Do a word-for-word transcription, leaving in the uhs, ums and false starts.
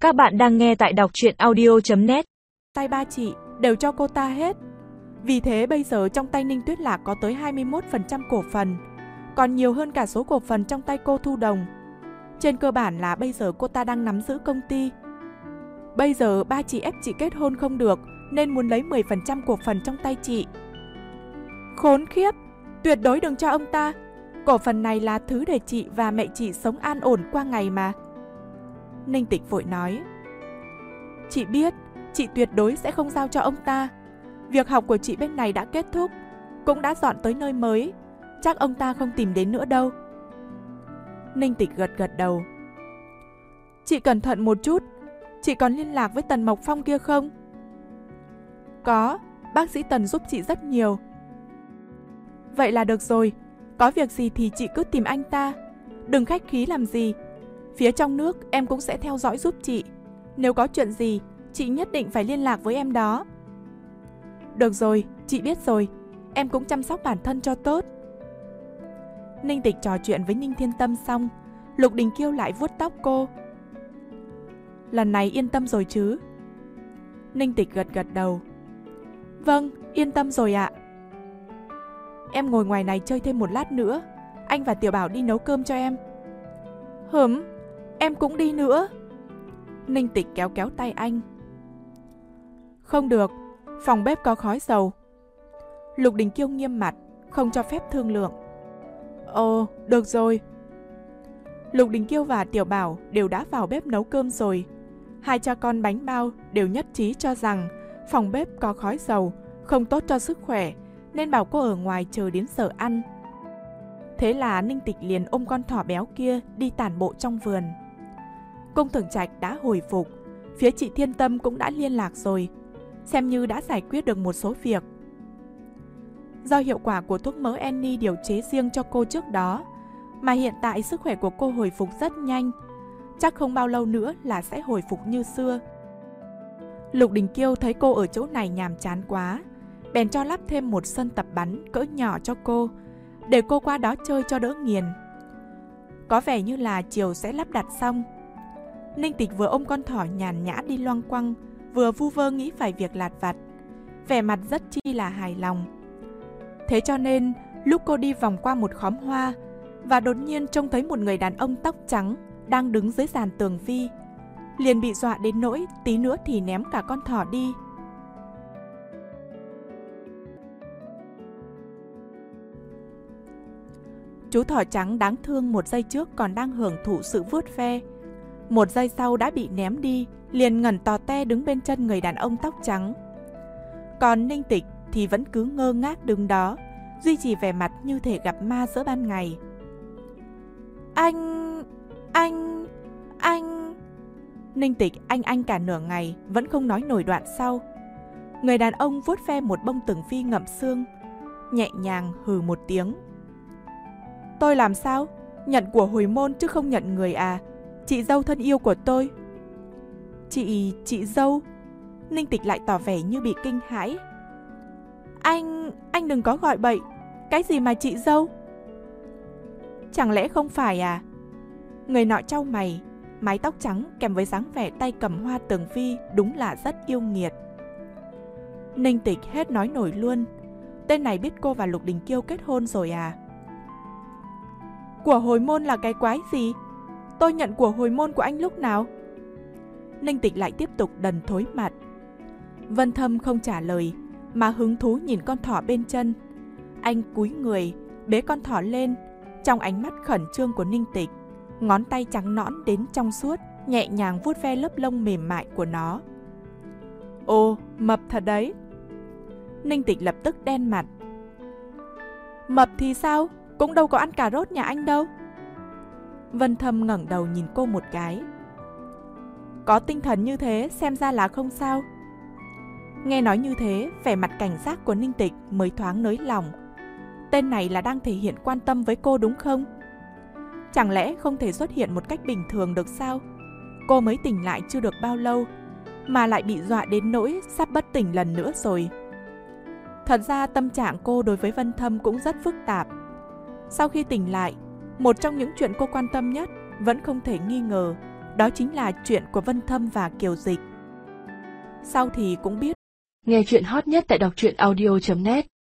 Các bạn đang nghe tại đọc truyện audio chấm net. Tay ba chị đều cho cô ta hết. Vì thế bây giờ trong tay Ninh Tuyết Lạc có tới hai mươi mốt phần trăm cổ phần, còn nhiều hơn cả số cổ phần trong tay cô Thu Đồng. Trên cơ bản là bây giờ cô ta đang nắm giữ công ty. Bây giờ ba chị ép chị kết hôn không được, nên muốn lấy mười phần trăm cổ phần trong tay chị. Khốn khiếp, tuyệt đối đừng cho ông ta. Cổ phần này là thứ để chị và mẹ chị sống an ổn qua ngày mà. Ninh Tịch vội nói. Chị biết, chị tuyệt đối sẽ không giao cho ông ta. Việc học của chị bên này đã kết thúc, cũng đã dọn tới nơi mới. Chắc ông ta không tìm đến nữa đâu. Ninh Tịch gật gật đầu. Chị cẩn thận một chút. Chị còn liên lạc với Tần Mộc Phong kia không? Có, bác sĩ Tần giúp chị rất nhiều. Vậy là được rồi. Có việc gì thì chị cứ tìm anh ta. Đừng khách khí làm gì. Phía trong nước em cũng sẽ theo dõi giúp chị. Nếu có chuyện gì, chị nhất định phải liên lạc với em đó. Được rồi, chị biết rồi. Em cũng chăm sóc bản thân cho tốt. Ninh Tịch trò chuyện với Ninh Thiên Tâm xong, Lục Đình Kiêu lại vuốt tóc cô. Lần này yên tâm rồi chứ? Ninh Tịch gật gật đầu. Vâng, yên tâm rồi ạ. Em ngồi ngoài này chơi thêm một lát nữa. Anh và Tiểu Bảo đi nấu cơm cho em. Hửm, em cũng đi nữa. Ninh Tịch kéo kéo tay anh. Không được, phòng bếp có khói dầu. Lục Đình Kiêu nghiêm mặt, không cho phép thương lượng. Ồ, được rồi. Lục Đình Kiêu và Tiểu Bảo đều đã vào bếp nấu cơm rồi. Hai cha con bánh bao đều nhất trí cho rằng phòng bếp có khói dầu không tốt cho sức khỏe, nên bảo cô ở ngoài chờ đến giờ ăn. Thế là Ninh Tịch liền ôm con thỏ béo kia đi tản bộ trong vườn. Cung Thường Trạch đã hồi phục, phía chị Thiên Tâm cũng đã liên lạc rồi, xem như đã giải quyết được một số việc. Do hiệu quả của thuốc mỡ Annie điều chế riêng cho cô trước đó, mà hiện tại sức khỏe của cô hồi phục rất nhanh, chắc không bao lâu nữa là sẽ hồi phục như xưa. Lục Đình Kiêu thấy cô ở chỗ này nhàm chán quá, bèn cho lắp thêm một sân tập bắn cỡ nhỏ cho cô, để cô qua đó chơi cho đỡ nghiền. Có vẻ như là chiều sẽ lắp đặt xong. Ninh Tịch vừa ôm con thỏ nhàn nhã đi loanh quanh, vừa vu vơ nghĩ vài việc lặt vặt, vẻ mặt rất chi là hài lòng. Thế cho nên lúc cô đi vòng qua một khóm hoa, và đột nhiên trông thấy một người đàn ông tóc trắng đang đứng dưới giàn tường vi, liền bị dọa đến nỗi tí nữa thì ném cả con thỏ đi. Chú thỏ trắng đáng thương một giây trước còn đang hưởng thụ sự vuốt ve, một giây sau đã bị ném đi, liền ngẩn tò te đứng bên chân người đàn ông tóc trắng. Còn Ninh Tịch thì vẫn cứ ngơ ngác đứng đó, duy trì vẻ mặt như thể gặp ma giữa ban ngày. Anh... anh... anh... Ninh Tịch anh anh cả nửa ngày vẫn không nói nổi đoạn sau. Người đàn ông vuốt ve một bông tường vi ngậm xương, nhẹ nhàng hừ một tiếng. Tôi làm sao? Nhận của hồi môn chứ không nhận người à? Chị dâu thân yêu của tôi. Chị... chị dâu? Ninh Tịch lại tỏ vẻ như bị kinh hãi. Anh... anh đừng có gọi bậy. Cái gì mà chị dâu? Chẳng lẽ không phải à? Người nọ trao mày, mái tóc trắng kèm với dáng vẻ tay cầm hoa tường vi đúng là rất yêu nghiệt. Ninh Tịch hết nói nổi luôn. Tên này biết cô và Lục Đình Kiêu kết hôn rồi à? Của hồi môn là cái quái gì? Tôi nhận của hồi môn của anh lúc nào? Ninh Tịch lại tiếp tục đần thối mặt. Vân Thâm không trả lời, mà hứng thú nhìn con thỏ bên chân. Anh cúi người, bế con thỏ lên, trong ánh mắt khẩn trương của Ninh Tịch, ngón tay trắng nõn đến trong suốt, nhẹ nhàng vuốt ve lớp lông mềm mại của nó. Ồ, mập thật đấy. Ninh Tịch lập tức đen mặt. Mập thì sao? Cũng đâu có ăn cà rốt nhà anh đâu. Vân Thâm ngẩng đầu nhìn cô một cái. Có tinh thần như thế xem ra là không sao. Nghe nói như thế, vẻ mặt cảnh giác của Ninh Tịch mới thoáng nới lòng. Tên này là đang thể hiện quan tâm với cô đúng không? Chẳng lẽ không thể xuất hiện một cách bình thường được sao? Cô mới tỉnh lại chưa được bao lâu, mà lại bị dọa đến nỗi sắp bất tỉnh lần nữa rồi. Thật ra tâm trạng cô đối với Vân Thâm cũng rất phức tạp. Sau khi tỉnh lại, một trong những chuyện cô quan tâm nhất vẫn không thể nghi ngờ đó chính là chuyện của Vân Thâm và Kiều Dịch. Sau thì cũng biết. Nghe chuyện hot nhất tại đọc truyện audio chấm net